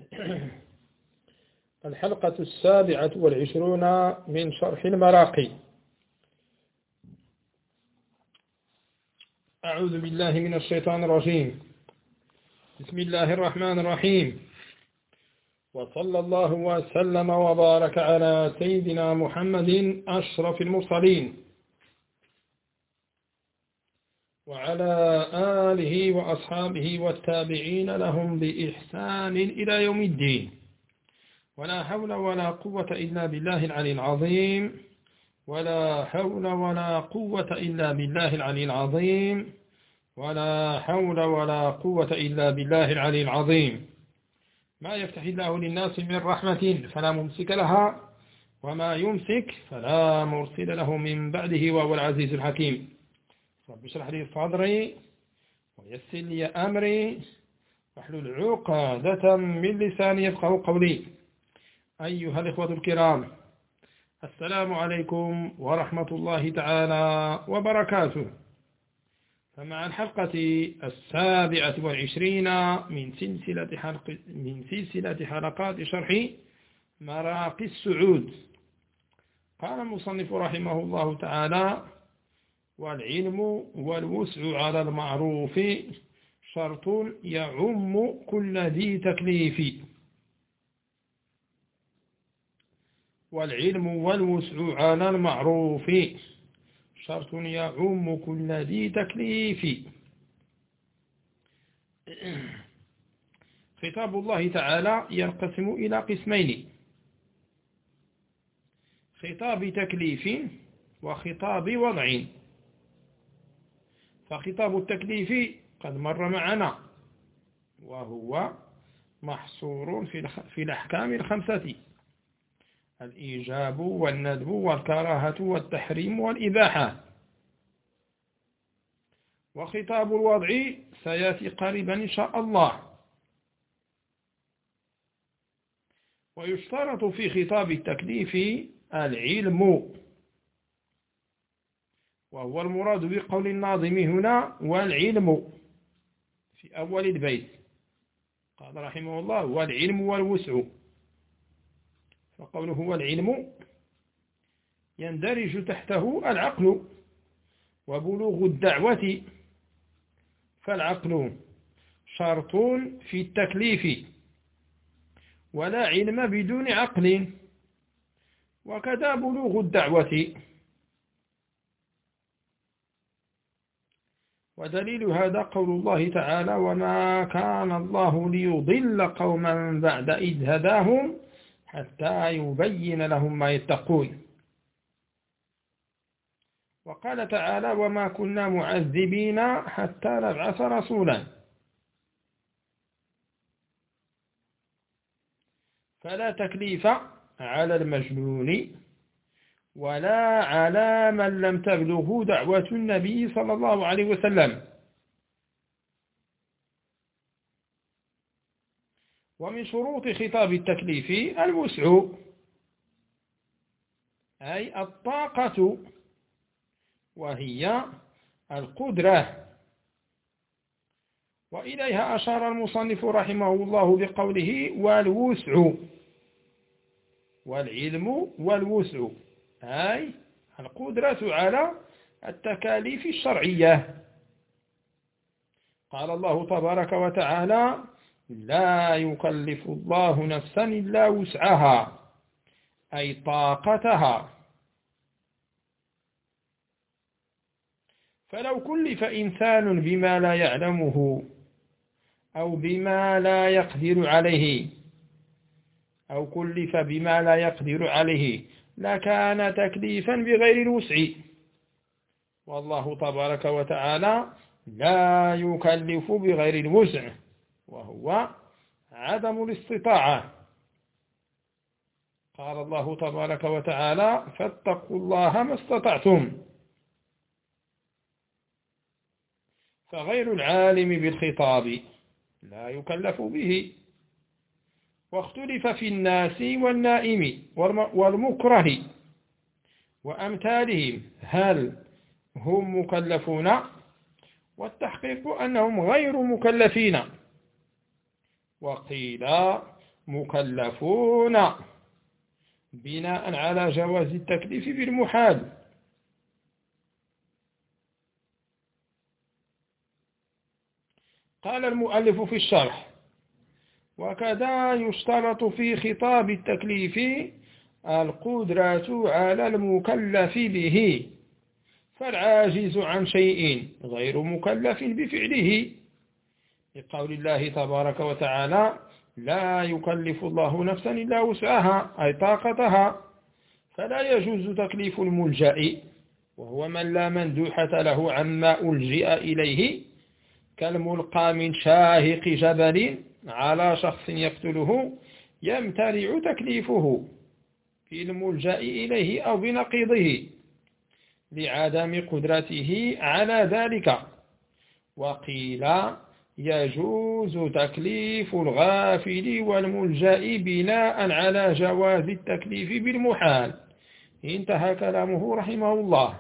الحلقة 27 من شرح المراقي. أعوذ بالله من الشيطان الرجيم. بسم الله الرحمن الرحيم، وصلى الله وسلم وبارك على سيدنا محمد أشرف المرسلين وعلى آله وأصحابه والتابعين لهم بإحسان إلى يوم الدين. ولا حول ولا قوة إلا بالله العلي العظيم، ولا حول ولا قوة إلا بالله العلي العظيم، ولا حول ولا قوة إلا بالله العلي العظيم. ما يفتح الله للناس من رحمة فلا ممسك لها، وما يمسك فلا مرسل له من بعده، وهو العزيز الحكيم. رب اشرح لي صدري ويسر لي أمري واحلل عقدة من لساني يفقهوا قولي. أيها الإخوة الكرام، السلام عليكم ورحمة الله تعالى وبركاته. فمع الحلقة 27 من سلسلة حلقات شرح مراقي السعود، قال المصنف رحمه الله تعالى: والعلم والوسع على المعروف شرط يعم كل ذي تكليف. والعلم والوسع على المعروف شرط يعم كل ذي تكليف. خطاب الله تعالى ينقسم إلى قسمين: خطاب تكليف وخطاب وضع. فخطاب التكليف قد مر معنا، وهو محصور في الأحكام الخمسة: الإيجاب والندب والكراهة والتحريم والإباحة. وخطاب الوضع سيأتي قريبا إن شاء الله. ويشترط في خطاب التكليف العلم، وهو المراد بقول الناظم هنا: والعلم، في أول البيت قال رحمه الله: والعلم والوسع. فقوله والعلم يندرج تحته العقل وبلوغ الدعوة، فالعقل شرط في التكليف، ولا علم بدون عقل، وكذا بلوغ الدعوة. ودليل هذا قول الله تعالى: وما كان الله ليضل قوما بعد إذ هداهم حتى يبين لهم ما يتقون. وقال تعالى: وما كنا معذبين حتى نبعث رسولا. فلا تكليف على المجنون ولا على من لم تبلغه دعوة النبي صلى الله عليه وسلم. ومن شروط خطاب التكليف الوسع، أي الطاقة، وهي القدرة. وإليها أشار المصنف رحمه الله بقوله: والوسع. والعلم والوسع أي القدرة على التكاليف الشرعية. قال الله تبارك وتعالى: لا يكلف الله نفسا إلا وسعها، أي طاقتها. فلو كلف إنسان بما لا يعلمه أو بما لا يقدر عليه، أو كلف بما لا يقدر عليه، لكان تكليفا بغير الوسع. والله تبارك وتعالى لا يكلف بغير الوسع، وهو عدم الاستطاعة. قال الله تبارك وتعالى: فاتقوا الله ما استطعتم. فغير العالم بالخطاب لا يكلف به. واختلف في الناس والنائم والمكره وأمثالهم هل هم مكلفون؟ والتحقيق أنهم غير مكلفين. وقيل مكلفون بناء على جواز التكليف بالمحال. قال المؤلف في الشرح: وكذا يشترط في خطاب التكليف القدرة على المكلف به، فالعاجز عن شيء غير مكلف بفعله، لقول الله تبارك وتعالى: لا يكلف الله نفسا إلا وسعها، أي طاقتها. فلا يجوز تكليف الملجأ، وهو من لا مندوحة له عما ألجئ إليه، كالملقى من شاهق جبل على شخص يقتله، يمتنع تكليفه في الملجأ إليه أو بنقيضه لعدم قدرته على ذلك. وقيل يجوز تكليف الغافل والملجأ بناء على جواز التكليف بالمحال. انتهى كلامه رحمه الله.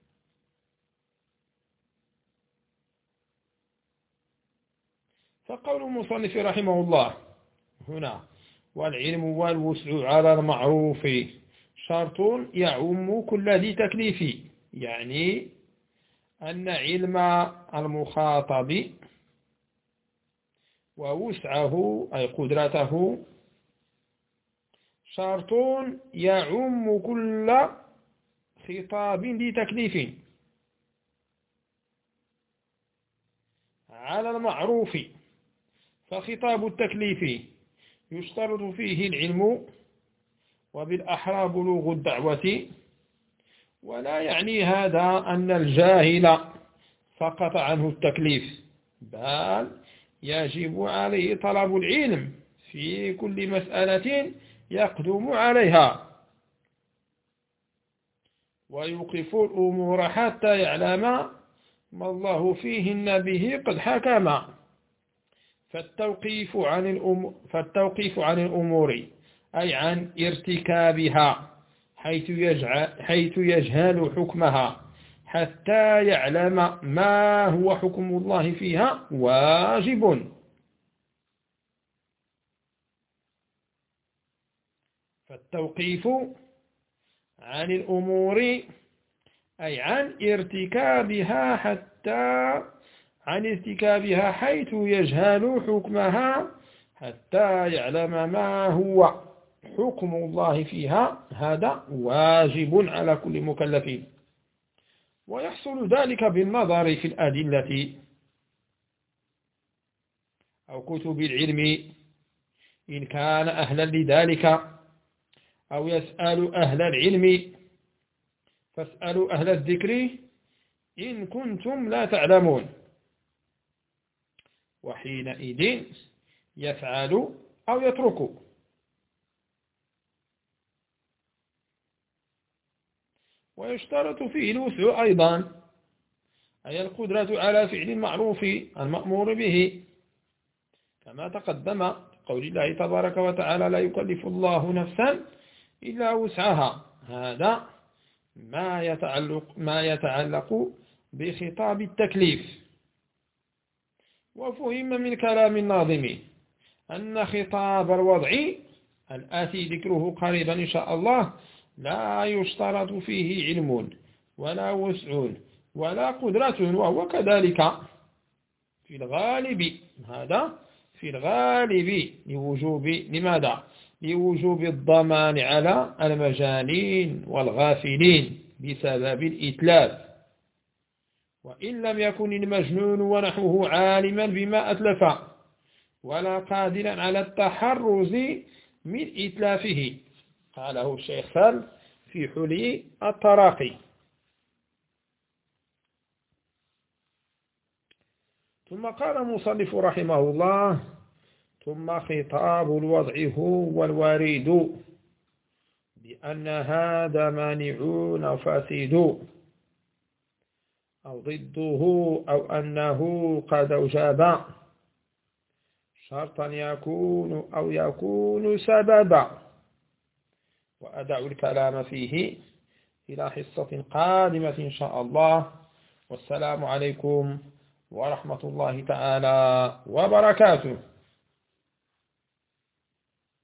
فقول المصنف رحمه الله هنا: والعلم والوسع على المعروف شرط يعم كل ذي تكليف، يعني أن علم المخاطب ووسعه أي قدرته شرط يعم كل خطاب ذي تكليف على المعروف. فخطاب التكليف يشترط فيه العلم، وبالأحرى بلوغ الدعوة، ولا يعني هذا أن الجاهل سقط عنه التكليف، بل يجب عليه طلب العلم في كل مسألة يقدم عليها، ويوقف الأمور حتى يعلم ما الله فيهن به قد حكم. فالتوقيف عن الأمور أي عن ارتكابها حيث يجهل حكمها حتى يعلم ما هو حكم الله فيها واجب. فالتوقيف عن الأمور أي عن ارتكابها حيث يجهل حكمها حتى يعلم ما هو حكم الله فيها، هذا واجب على كل مكلف. ويحصل ذلك بالنظر في الأدلة أو كتب العلم إن كان أهلا لذلك، أو يسأل أهل العلم، فاسألوا أهل الذكر إن كنتم لا تعلمون، وحينئذ يفعل أو يترك. ويشترط فيه الوسع أيضا، أي القدرة على فعل المعروف المأمور به، كما تقدم قول الله تبارك وتعالى: لا يكلف الله نفسا إلا وسعها. هذا ما يتعلق بخطاب التكليف. وفهم من كلام الناظم أن خطاب الوضع الآتي ذكره قريبا إن شاء الله لا يشترط فيه علم ولا وسع ولا قدرة، وهو كذلك في الغالب. هذا في الغالب لماذا؟ لوجوب الضمان على المجانين والغافلين بسبب الإتلاف. وإن لم يكن المجنون ونحوه عالما بما أتلف ولا قادرا على التحرز من إتلافه، قاله الشيخ سال في حلي التراقي. ثم قال المصنف رحمه الله: ثم خطاب الوضع هو الوارد بأن هذا مانع فاسد، أو ضده، أو أنه قد أوجب شرطا يكون أو يكون سببا. وأدع الكلام فيه إلى حصة قادمة إن شاء الله. والسلام عليكم ورحمة الله تعالى وبركاته.